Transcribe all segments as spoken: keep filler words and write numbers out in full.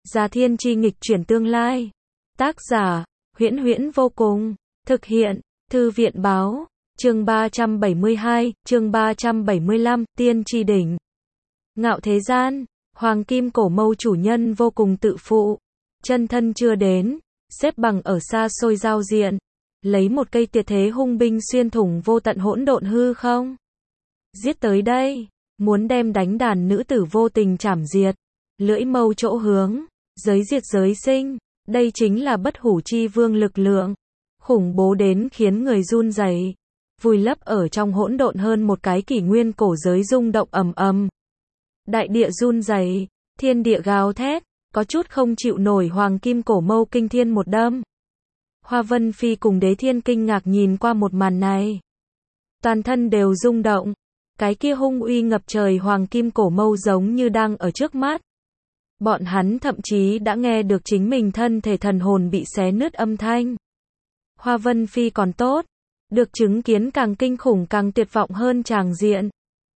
Gia thiên chi nghịch chuyển tương lai. Tác giả, Huyễn Huyễn vô cùng. Thực hiện, Thư viện báo. Chương ba trăm bảy mươi hai, chương ba trăm bảy mươi lăm, tiên tri đỉnh. Ngạo thế gian, hoàng kim cổ mâu chủ nhân vô cùng tự phụ. Chân thân chưa đến, xếp bằng ở xa xôi giao diện. Lấy một cây tuyệt thế hung binh xuyên thủng vô tận hỗn độn hư không. Giết tới đây, muốn đem đánh đàn nữ tử vô tình chảm diệt. Lưỡi mâu chỗ hướng, giới diệt giới sinh. Đây chính là bất hủ chi vương lực lượng. Khủng bố đến khiến người run rẩy. Vùi lấp ở trong hỗn độn hơn một cái kỷ nguyên cổ giới rung động ầm ầm. Đại địa run rẩy, thiên địa gào thét, có chút không chịu nổi hoàng kim cổ mâu kinh thiên một đâm. Hoa Vân Phi cùng Đế Thiên kinh ngạc nhìn qua một màn này. Toàn thân đều rung động, cái kia hung uy ngập trời hoàng kim cổ mâu giống như đang ở trước mắt. Bọn hắn thậm chí đã nghe được chính mình thân thể thần hồn bị xé nứt âm thanh. Hoa Vân Phi còn tốt, được chứng kiến càng kinh khủng càng tuyệt vọng hơn tràng diện.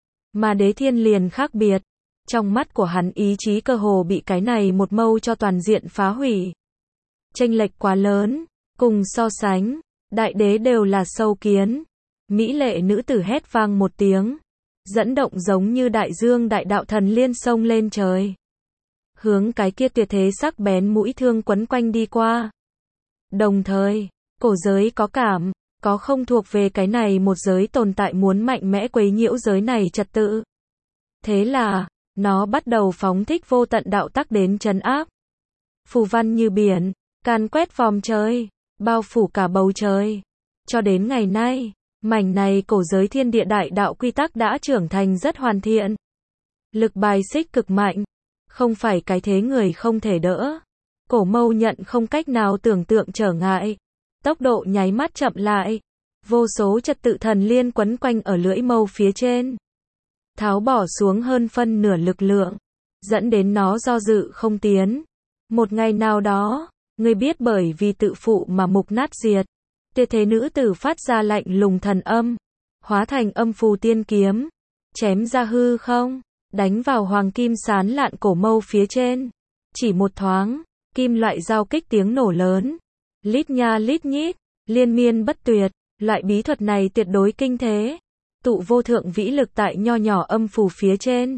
Mà Đế Thiên liền khác biệt, trong mắt của hắn ý chí cơ hồ bị cái này một mâu cho toàn diện phá hủy. Chênh lệch quá lớn, cùng so sánh, đại đế đều là sâu kiến. Mỹ lệ nữ tử hét vang một tiếng, dẫn động giống như đại dương đại đạo thần liên sông lên trời. Hướng cái kia tuyệt thế sắc bén mũi thương quấn quanh đi qua. Đồng thời, cổ giới có cảm, có không thuộc về cái này một giới tồn tại muốn mạnh mẽ quấy nhiễu giới này trật tự. Thế là, nó bắt đầu phóng thích vô tận đạo tắc đến trấn áp. Phù văn như biển, càn quét vòm trời, bao phủ cả bầu trời. Cho đến ngày nay, mảnh này cổ giới thiên địa đại đạo quy tắc đã trưởng thành rất hoàn thiện. Lực bài xích cực mạnh, không phải cái thế người không thể đỡ. Cổ mâu nhận không cách nào tưởng tượng trở ngại. Tốc độ nháy mắt chậm lại. Vô số trật tự thần liên quấn quanh ở lưỡi mâu phía trên. Tháo bỏ xuống hơn phân nửa lực lượng. Dẫn đến nó do dự không tiến. Một ngày nào đó, người biết bởi vì tự phụ mà mục nát diệt. Tuyệt thế nữ tử phát ra lạnh lùng thần âm. Hóa thành âm phù tiên kiếm. Chém ra hư không. Đánh vào hoàng kim sán lạn cổ mâu phía trên. Chỉ một thoáng, kim loại giao kích tiếng nổ lớn. Lít nha lít nhít, liên miên bất tuyệt, loại bí thuật này tuyệt đối kinh thế. Tụ vô thượng vĩ lực tại nho nhỏ âm phù phía trên.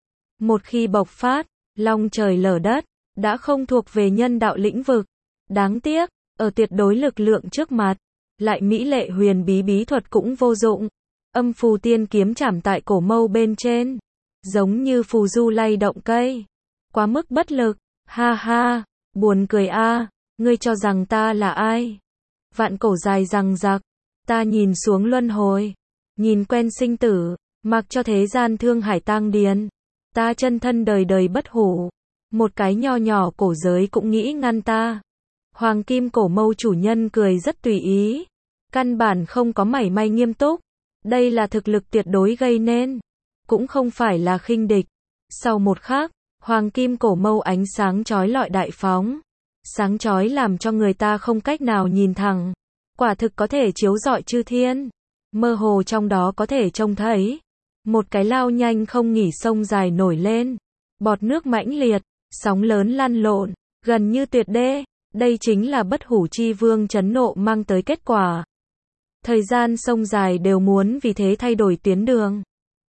Một khi bộc phát, long trời lở đất, đã không thuộc về nhân đạo lĩnh vực. Đáng tiếc, ở tuyệt đối lực lượng trước mặt, lại mỹ lệ huyền bí bí thuật cũng vô dụng. Âm phù tiên kiếm chạm tại cổ mâu bên trên. Giống như phù du lay động cây. Quá mức bất lực, ha ha, buồn cười a, ngươi cho rằng ta là ai? Vạn cổ dài rằng rạc, ta nhìn xuống luân hồi, nhìn quen sinh tử, mặc cho thế gian thương hải tang điền. Ta chân thân đời đời bất hủ, một cái nho nhỏ cổ giới cũng nghĩ ngăn ta. Hoàng kim cổ mâu chủ nhân cười rất tùy ý, căn bản không có mảy may nghiêm túc. Đây là thực lực tuyệt đối gây nên, cũng không phải là khinh địch. Sau một khắc, hoàng kim cổ mâu ánh sáng chói lọi đại phóng. Sáng chói làm cho người ta không cách nào nhìn thẳng. Quả thực có thể chiếu rọi chư thiên. Mơ hồ trong đó có thể trông thấy. Một cái lao nhanh không nghỉ sông dài nổi lên. Bọt nước mãnh liệt, sóng lớn lăn lộn, gần như tuyệt đê. Đây chính là bất hủ chi vương chấn nộ mang tới kết quả. Thời gian sông dài đều muốn vì thế thay đổi tuyến đường.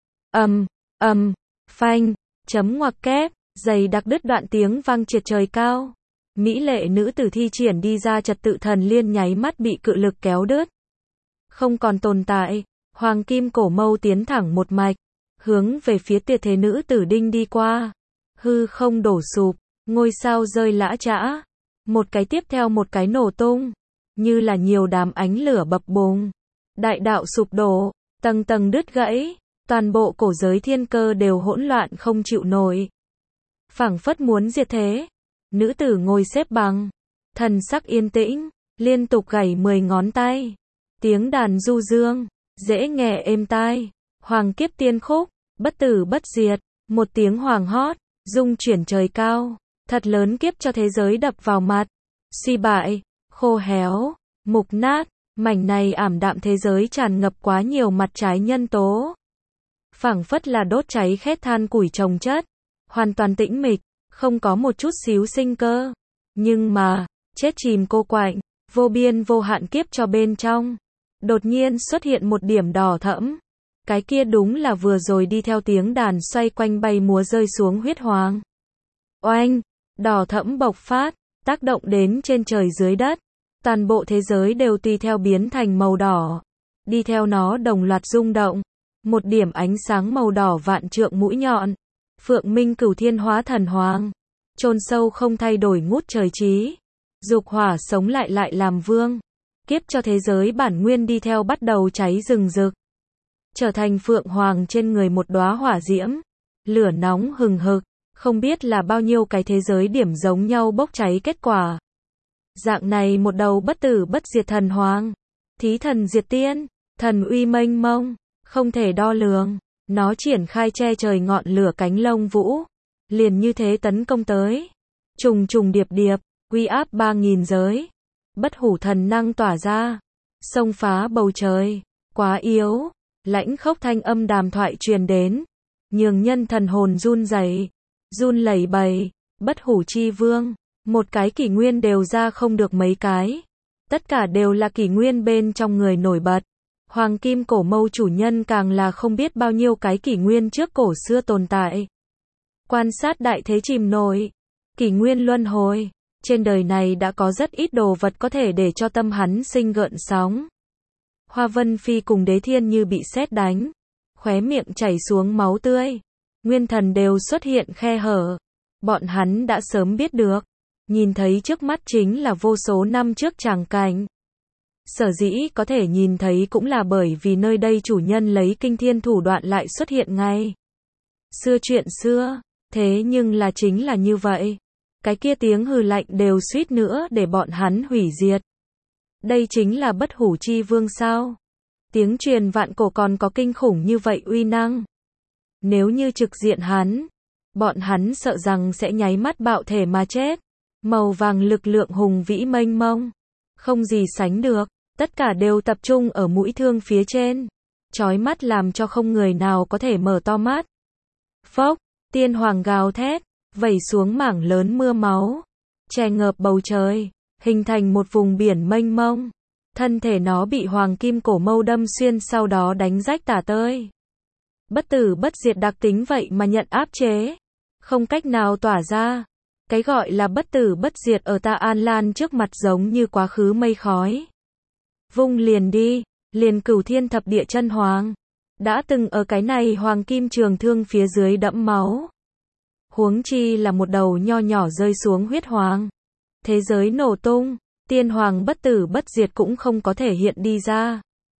Ầm, ầm, phanh, chấm ngoặc kép, dày đặc đứt đoạn tiếng vang triệt trời cao. Mỹ lệ nữ tử thi triển đi ra trật tự thần liên nháy mắt bị cự lực kéo đứt. Không còn tồn tại, hoàng kim cổ mâu tiến thẳng một mạch, hướng về phía tuyệt thế nữ tử đinh đi qua. Hư không đổ sụp, ngôi sao rơi lã chã. Một cái tiếp theo một cái nổ tung, như là nhiều đám ánh lửa bập bùng. Đại đạo sụp đổ, tầng tầng đứt gãy. Toàn bộ cổ giới thiên cơ đều hỗn loạn không chịu nổi. Phảng phất muốn diệt thế. Nữ tử ngồi xếp bằng, thần sắc yên tĩnh, liên tục gảy mười ngón tay. Tiếng đàn du dương, dễ nghe êm tai. Hoàng kiếp tiên khúc, bất tử bất diệt. Một tiếng hoàng hót, rung chuyển trời cao. Thật lớn kiếp cho thế giới đập vào mặt. Suy bại, khô héo, mục nát. Mảnh này ảm đạm thế giới tràn ngập quá nhiều mặt trái nhân tố. Phảng phất là đốt cháy khét than củi chồng chất, hoàn toàn tĩnh mịch, không có một chút xíu sinh cơ. Nhưng mà, chết chìm cô quạnh, vô biên vô hạn kiếp cho bên trong. Đột nhiên xuất hiện một điểm đỏ thẫm. Cái kia đúng là vừa rồi đi theo tiếng đàn xoay quanh bay múa rơi xuống huyết hoàng. Oanh, đỏ thẫm bộc phát, tác động đến trên trời dưới đất. Toàn bộ thế giới đều tùy theo biến thành màu đỏ. Đi theo nó đồng loạt rung động. Một điểm ánh sáng màu đỏ vạn trượng mũi nhọn. Phượng minh cửu thiên hóa thần hoàng. Chôn sâu không thay đổi ngút trời trí. Dục hỏa sống lại lại làm vương. Kiếp cho thế giới bản nguyên đi theo bắt đầu cháy rừng rực. Trở thành phượng hoàng trên người một đóa hỏa diễm. Lửa nóng hừng hực. Không biết là bao nhiêu cái thế giới điểm giống nhau bốc cháy kết quả. Dạng này một đầu bất tử bất diệt thần hoàng. Thí thần diệt tiên. Thần uy mênh mông. Không thể đo lường. Nó triển khai che trời ngọn lửa cánh lông vũ. Liền như thế tấn công tới. Trùng trùng điệp điệp. Uy áp ba nghìn giới. Bất hủ thần năng tỏa ra. Xông phá bầu trời. Quá yếu. Lãnh khốc thanh âm đàm thoại truyền đến. Nhường nhân thần hồn run rẩy, run lẩy bẩy. Bất hủ chi vương. Một cái kỷ nguyên đều ra không được mấy cái. Tất cả đều là kỷ nguyên bên trong người nổi bật. Hoàng kim cổ mâu chủ nhân càng là không biết bao nhiêu cái kỷ nguyên trước cổ xưa tồn tại. Quan sát đại thế chìm nổi. Kỷ nguyên luân hồi. Trên đời này đã có rất ít đồ vật có thể để cho tâm hắn sinh gợn sóng. Hoa Vân Phi cùng Đế Thiên như bị sét đánh. Khóe miệng chảy xuống máu tươi. Nguyên thần đều xuất hiện khe hở. Bọn hắn đã sớm biết được. Nhìn thấy trước mắt chính là vô số năm trước tràng cảnh. Sở dĩ có thể nhìn thấy cũng là bởi vì nơi đây chủ nhân lấy kinh thiên thủ đoạn lại xuất hiện ngay. Xưa chuyện xưa, thế nhưng là chính là như vậy. Cái kia tiếng hừ lạnh đều suýt nữa để bọn hắn hủy diệt. Đây chính là bất hủ chi vương sao? Tiếng truyền vạn cổ còn có kinh khủng như vậy uy năng. Nếu như trực diện hắn, bọn hắn sợ rằng sẽ nháy mắt bạo thể mà chết. Màu vàng lực lượng hùng vĩ mênh mông, không gì sánh được, tất cả đều tập trung ở mũi thương phía trên, chói mắt làm cho không người nào có thể mở to mắt. Phốc, tiên hoàng gào thét, vẩy xuống mảng lớn mưa máu, che ngợp bầu trời, hình thành một vùng biển mênh mông. Thân thể nó bị hoàng kim cổ mâu đâm xuyên, sau đó đánh rách tả tơi. Bất tử bất diệt đặc tính vậy mà nhận áp chế, không cách nào tỏa ra. Cái gọi là bất tử bất diệt ở ta An Lan trước mặt giống như quá khứ mây khói. Vung liền đi, liền cửu thiên thập địa chân hoàng. Đã từng ở cái này hoàng kim trường thương phía dưới đẫm máu. Huống chi là một đầu nho nhỏ rơi xuống huyết hoàng. Thế giới nổ tung, tiên hoàng bất tử bất diệt cũng không có thể hiện đi ra.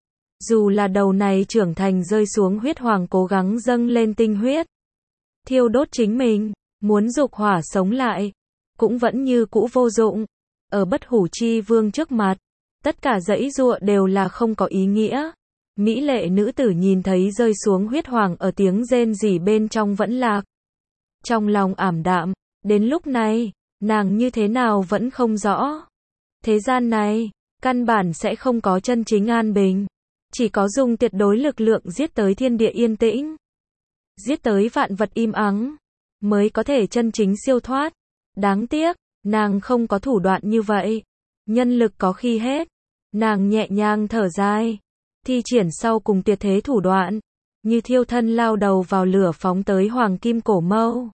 Dù là đầu này trưởng thành rơi xuống huyết hoàng cố gắng dâng lên tinh huyết. Thiêu đốt chính mình. Muốn dục hỏa sống lại, cũng vẫn như cũ vô dụng. Ở bất hủ chi vương trước mặt, tất cả dãy dụa đều là không có ý nghĩa. Mỹ lệ nữ tử nhìn thấy rơi xuống huyết hoàng ở tiếng rên rỉ bên trong vẫn lạc. Trong lòng ảm đạm, đến lúc này, nàng như thế nào vẫn không rõ. Thế gian này, căn bản sẽ không có chân chính an bình. Chỉ có dùng tuyệt đối lực lượng giết tới thiên địa yên tĩnh. Giết tới vạn vật im ắng. Mới có thể chân chính siêu thoát. Đáng tiếc, nàng không có thủ đoạn như vậy. Nhân lực có khi hết. Nàng nhẹ nhàng thở dài. Thi triển sau cùng tuyệt thế thủ đoạn. Như thiêu thân lao đầu vào lửa phóng tới hoàng kim cổ mâu.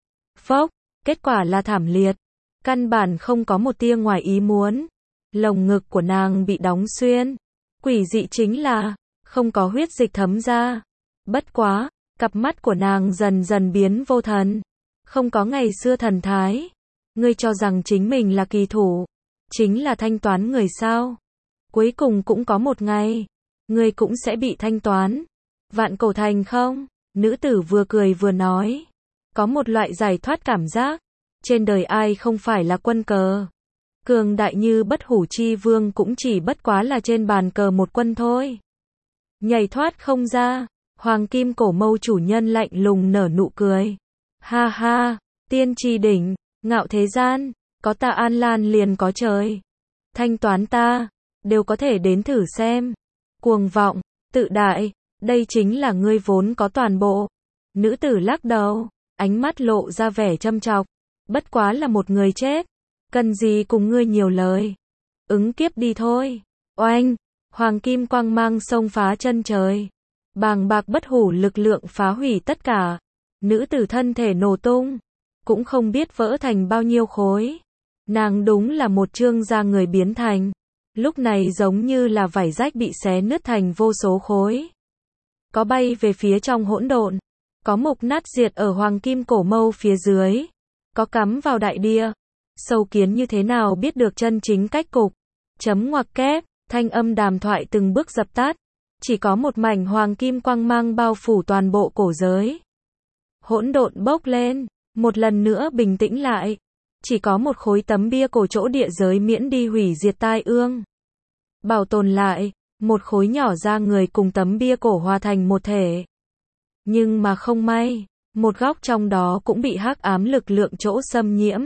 Phốc, kết quả là thảm liệt. Căn bản không có một tia ngoài ý muốn. Lồng ngực của nàng bị đóng xuyên. Quỷ dị chính là, không có huyết dịch thấm ra. Bất quá, cặp mắt của nàng dần dần biến vô thần. Không có ngày xưa thần thái. Ngươi cho rằng chính mình là kỳ thủ. Chính là thanh toán người sao. Cuối cùng cũng có một ngày. Ngươi cũng sẽ bị thanh toán. Vạn cổ thành không? Nữ tử vừa cười vừa nói. Có một loại giải thoát cảm giác. Trên đời ai không phải là quân cờ. Cường đại như bất hủ chi vương cũng chỉ bất quá là trên bàn cờ một quân thôi. Nhảy thoát không ra. Hoàng kim cổ mâu chủ nhân lạnh lùng nở nụ cười. Ha ha, tiên tri đỉnh, ngạo thế gian, có ta An Lan liền có trời. Thanh toán ta, đều có thể đến thử xem. Cuồng vọng, tự đại, đây chính là ngươi vốn có toàn bộ. Nữ tử lắc đầu, ánh mắt lộ ra vẻ châm chọc. Bất quá là một người chết. Cần gì cùng ngươi nhiều lời. Ứng kiếp đi thôi. Oanh, hoàng kim quang mang xông phá chân trời. Bàng bạc bất hủ lực lượng phá hủy tất cả. Nữ tử thân thể nổ tung. Cũng không biết vỡ thành bao nhiêu khối. Nàng đúng là một trương da người biến thành. Lúc này giống như là vải rách bị xé nứt thành vô số khối. Có bay về phía trong hỗn độn. Có mục nát diệt ở hoàng kim cổ mâu phía dưới. Có cắm vào đại địa. Sâu kiến như thế nào biết được chân chính cách cục. Chấm ngoặc kép, thanh âm đàm thoại từng bước dập tắt. Chỉ có một mảnh hoàng kim quang mang bao phủ toàn bộ cổ giới. Hỗn độn bốc lên, một lần nữa bình tĩnh lại. Chỉ có một khối tấm bia cổ chỗ địa giới miễn đi hủy diệt tai ương. Bảo tồn lại, một khối nhỏ da người cùng tấm bia cổ hòa thành một thể. Nhưng mà không may, một góc trong đó cũng bị hắc ám lực lượng chỗ xâm nhiễm.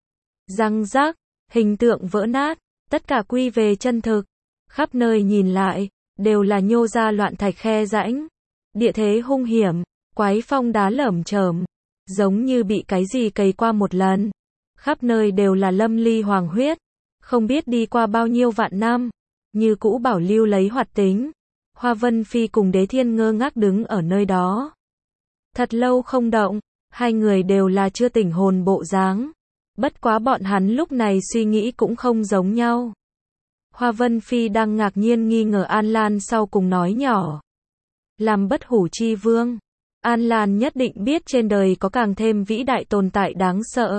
Răng rác, hình tượng vỡ nát, tất cả quy về chân thực. Khắp nơi nhìn lại, đều là nhô ra loạn thạch khe rãnh. Địa thế hung hiểm, quái phong đá lởm chởm, giống như bị cái gì cày qua một lần. Khắp nơi đều là lâm ly hoàng huyết, không biết đi qua bao nhiêu vạn năm, như cũ bảo lưu lấy hoạt tính. Hoa Vân Phi cùng Đế Thiên ngơ ngác đứng ở nơi đó. Thật lâu không động, hai người đều là chưa tỉnh hồn bộ dáng. Bất quá bọn hắn lúc này suy nghĩ cũng không giống nhau. Hoa Vân Phi đang ngạc nhiên nghi ngờ An Lan sau cùng nói nhỏ. Làm bất hủ chi vương, An Lan nhất định biết trên đời có càng thêm vĩ đại tồn tại đáng sợ.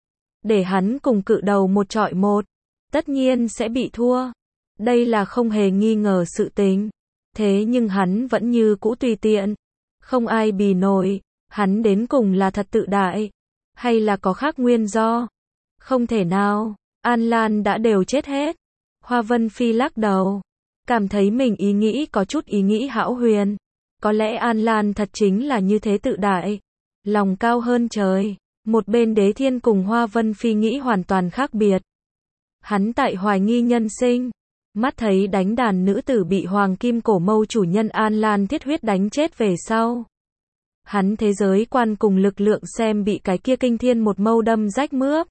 Để hắn cùng cự đầu một trọi một, tất nhiên sẽ bị thua. Đây là không hề nghi ngờ sự tình. Thế nhưng hắn vẫn như cũ tùy tiện. Không ai bì nổi, hắn đến cùng là thật tự đại. Hay là có khác nguyên do? Không thể nào, An Lan đã đều chết hết. Hoa Vân Phi lắc đầu, cảm thấy mình ý nghĩ có chút ý nghĩ hão huyền. Có lẽ An Lan thật chính là như thế tự đại, lòng cao hơn trời. Một bên Đế Thiên cùng Hoa Vân Phi nghĩ hoàn toàn khác biệt. Hắn tại hoài nghi nhân sinh, mắt thấy đánh đàn nữ tử bị hoàng kim cổ mâu chủ nhân An Lan thiết huyết đánh chết về sau. Hắn thế giới quan cùng lực lượng xem bị cái kia kinh thiên một mâu đâm rách mướp.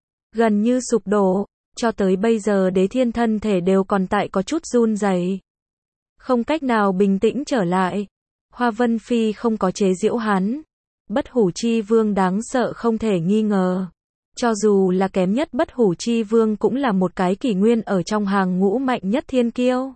Gần như sụp đổ, cho tới bây giờ Đế Thiên thân thể đều còn tại có chút run rẩy, không cách nào bình tĩnh trở lại. Hoa Vân Phi không có chế giễu hắn. Bất hủ chi vương đáng sợ không thể nghi ngờ. Cho dù là kém nhất bất hủ chi vương cũng là một cái kỷ nguyên ở trong hàng ngũ mạnh nhất thiên kiêu.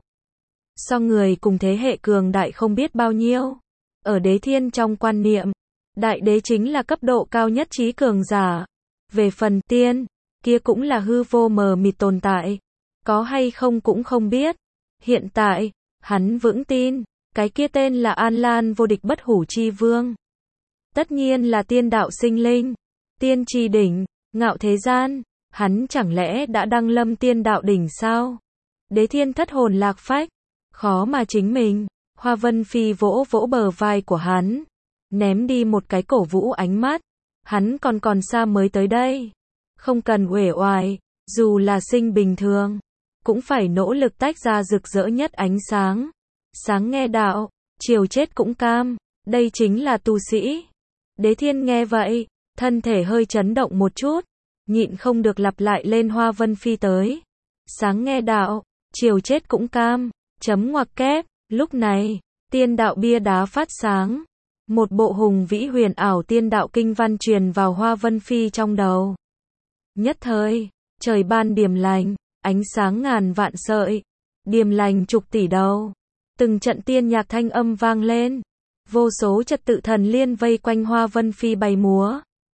So người cùng thế hệ cường đại không biết bao nhiêu. Ở Đế Thiên trong quan niệm, đại đế chính là cấp độ cao nhất trí cường giả. Về phần tiên, kia cũng là hư vô mờ mịt tồn tại. Có hay không cũng không biết. Hiện tại, hắn vững tin, cái kia tên là An Lan vô địch bất hủ chi vương. Tất nhiên là tiên đạo sinh linh, tiên tri đỉnh, ngạo thế gian. Hắn chẳng lẽ đã đăng lâm tiên đạo đỉnh sao? Đế Thiên thất hồn lạc phách, khó mà chính mình. Hoa Vân Phi vỗ vỗ bờ vai của hắn, ném đi một cái cổ vũ ánh mắt. Hắn còn còn xa mới tới đây. Không cần uể oải, dù là sinh bình thường, cũng phải nỗ lực tách ra rực rỡ nhất ánh sáng. Sáng nghe đạo, chiều chết cũng cam, đây chính là tu sĩ. Đế Thiên nghe vậy, thân thể hơi chấn động một chút, nhịn không được lặp lại lên Hoa Vân Phi tới. Sáng nghe đạo, chiều chết cũng cam, chấm ngoặc kép. Lúc này, tiên đạo bia đá phát sáng. Một bộ hùng vĩ huyền ảo tiên đạo kinh văn truyền vào Hoa Vân Phi trong đầu. Nhất thời, trời ban điềm lành, ánh sáng ngàn vạn sợi, điềm lành chục tỷ đầu. Từng trận tiên nhạc thanh âm vang lên, vô số trật tự thần liên vây quanh Hoa Vân Phi bay múa.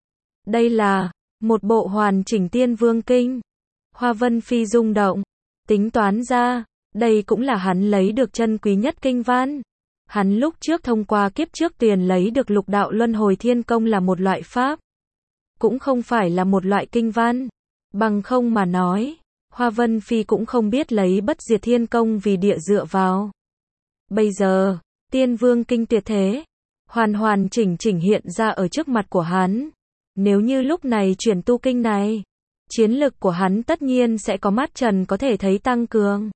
Đây là một bộ hoàn chỉnh tiên vương kinh. Hoa Vân Phi rung động, tính toán ra, đây cũng là hắn lấy được chân quý nhất kinh văn. Hắn lúc trước thông qua kiếp trước tiền lấy được lục đạo luân hồi thiên công là một loại pháp, cũng không phải là một loại kinh văn. Bằng không mà nói, Hoa Vân Phi cũng không biết lấy bất diệt thiên công vì địa dựa vào. Bây giờ, tiên vương kinh tuyệt thế, hoàn hoàn chỉnh chỉnh hiện ra ở trước mặt của hắn. Nếu như lúc này chuyển tu kinh này, chiến lực của hắn tất nhiên sẽ có mắt trần có thể thấy tăng cường.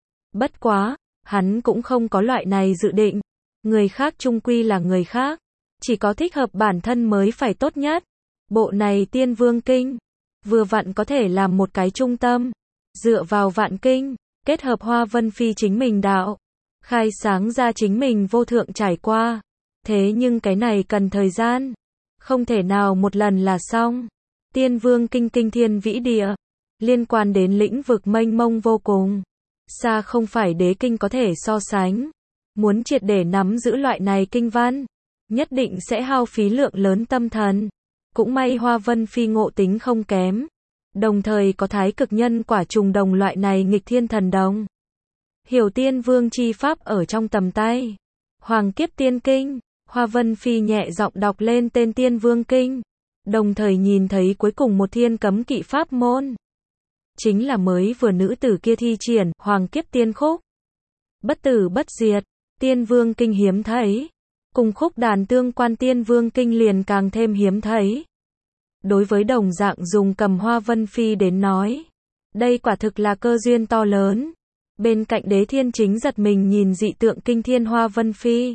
Bất quá, hắn cũng không có loại này dự định. Người khác chung quy là người khác, chỉ có thích hợp bản thân mới phải tốt nhất. Bộ này Tiên Vương Kinh, vừa vặn có thể làm một cái trung tâm, dựa vào vạn kinh, kết hợp Hoa Vân Phi chính mình đạo, khai sáng ra chính mình vô thượng trải qua. Thế nhưng cái này cần thời gian, không thể nào một lần là xong. Tiên Vương Kinh kinh thiên vĩ địa, liên quan đến lĩnh vực mênh mông vô cùng, xa không phải đế kinh có thể so sánh. Muốn triệt để nắm giữ loại này kinh văn, nhất định sẽ hao phí lượng lớn tâm thần. Cũng may Hoa Vân Phi ngộ tính không kém, đồng thời có thái cực nhân quả trùng đồng loại này nghịch thiên thần đồng. Hiểu Tiên Vương chi pháp ở trong tầm tay. Hoàng Kiếp Tiên Kinh, Hoa Vân Phi nhẹ giọng đọc lên tên Tiên Vương Kinh, đồng thời nhìn thấy cuối cùng một thiên cấm kỵ pháp môn. Chính là mới vừa nữ tử kia thi triển, Hoàng Kiếp Tiên Khúc. Bất tử bất diệt, Tiên Vương Kinh hiếm thấy. Cùng khúc đàn tương quan Tiên Vương Kinh liền càng thêm hiếm thấy. Đối với đồng dạng dùng cầm Hoa Vân Phi đến nói, đây quả thực là cơ duyên to lớn. Bên cạnh Đế Thiên chính giật mình nhìn dị tượng kinh thiên Hoa Vân Phi.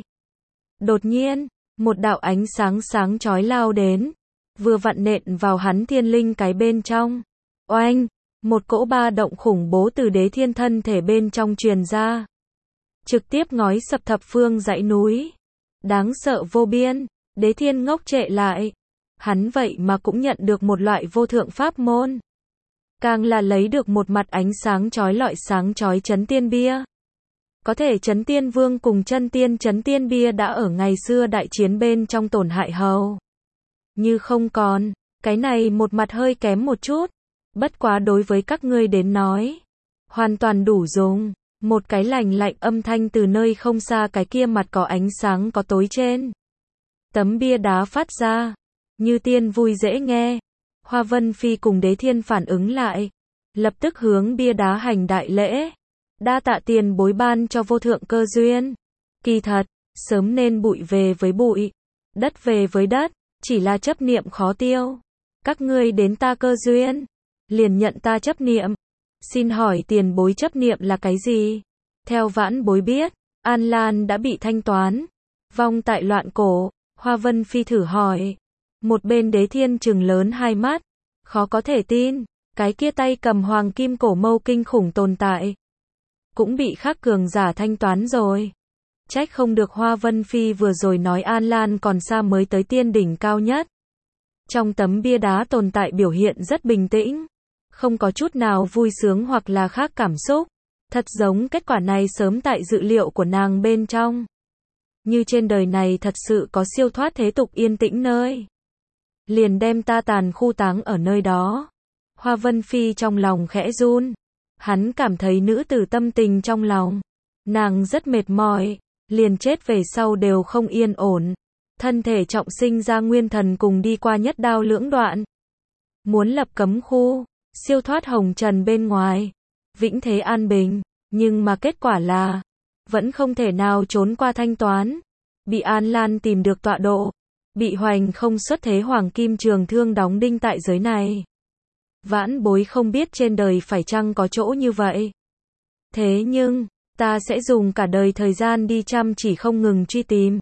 Đột nhiên, một đạo ánh sáng sáng chói lao đến, vừa vặn nện vào hắn thiên linh cái bên trong. Oanh, một cỗ ba động khủng bố từ Đế Thiên thân thể bên trong truyền ra, trực tiếp ngói sập thập phương dãy núi. Đáng sợ vô biên, Đế Thiên ngốc trệ lại. Hắn vậy mà cũng nhận được một loại vô thượng pháp môn. Càng là lấy được một mặt ánh sáng chói lọi sáng chói chấn tiên bia. Có thể chấn tiên vương cùng chân tiên chấn tiên bia đã ở ngày xưa đại chiến bên trong tổn hại hầu như không còn, cái này một mặt hơi kém một chút. Bất quá đối với các ngươi đến nói, hoàn toàn đủ dùng. Một cái lành lạnh âm thanh từ nơi không xa cái kia mặt có ánh sáng có tối trên tấm bia đá phát ra, như tiên vui dễ nghe. Hoa Vân Phi cùng Đế Thiên phản ứng lại, lập tức hướng bia đá hành đại lễ. Đa tạ tiền bối ban cho vô thượng cơ duyên. Kỳ thật, sớm nên bụi về với bụi, đất về với đất, chỉ là chấp niệm khó tiêu. Các ngươi đến ta cơ duyên, liền nhận ta chấp niệm. Xin hỏi tiền bối chấp niệm là cái gì? Theo vãn bối biết, An Lan đã bị thanh toán, vong tại loạn cổ. Hoa Vân Phi thử hỏi. Một bên Đế Thiên trừng lớn hai mắt, khó có thể tin, cái kia tay cầm hoàng kim cổ mâu kinh khủng tồn tại, cũng bị khác cường giả thanh toán rồi. Trách không được Hoa Vân Phi vừa rồi nói An Lan còn xa mới tới tiên đỉnh cao nhất. Trong tấm bia đá tồn tại biểu hiện rất bình tĩnh, không có chút nào vui sướng hoặc là khác cảm xúc. Thật giống kết quả này sớm tại dự liệu của nàng bên trong. Như trên đời này thật sự có siêu thoát thế tục yên tĩnh nơi, liền đem ta tàn khu táng ở nơi đó. Hoa Vân Phi trong lòng khẽ run. Hắn cảm thấy nữ tử tâm tình trong lòng. Nàng rất mệt mỏi, liền chết về sau đều không yên ổn. Thân thể trọng sinh ra nguyên thần cùng đi qua nhất đao lưỡng đoạn. Muốn lập cấm khu, siêu thoát hồng trần bên ngoài, vĩnh thế an bình. Nhưng mà kết quả là, vẫn không thể nào trốn qua thanh toán. Bị An Lan tìm được tọa độ. Bị hoành không xuất thế hoàng kim trường thương đóng đinh tại giới này. Vãn bối không biết trên đời phải chăng có chỗ như vậy. Thế nhưng, ta sẽ dùng cả đời thời gian đi chăm chỉ không ngừng truy tìm.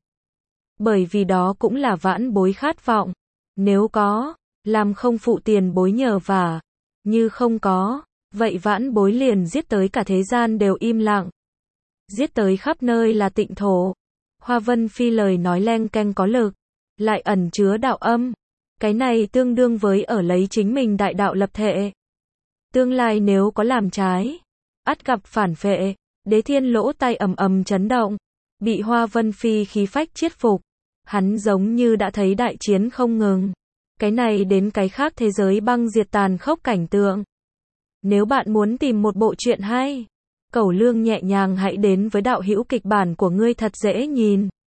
Bởi vì đó cũng là vãn bối khát vọng. Nếu có, làm không phụ tiền bối nhờ vả. Như không có, vậy vãn bối liền giết tới cả thế gian đều im lặng. Giết tới khắp nơi là tịnh thổ. Hoa Vân Phi lời nói leng keng có lực, lại ẩn chứa đạo âm. Cái này tương đương với ở lấy chính mình đại đạo lập thể. Tương lai nếu có làm trái, ắt gặp phản phệ. Đế Thiên lỗ tai ầm ầm chấn động, bị Hoa Vân Phi khí phách chiết phục. Hắn giống như đã thấy đại chiến không ngừng. Cái này đến cái khác thế giới băng diệt tàn khốc cảnh tượng. Nếu bạn muốn tìm một bộ truyện hay, Cẩu Lương nhẹ nhàng hãy đến với đạo hữu kịch bản của ngươi thật dễ nhìn.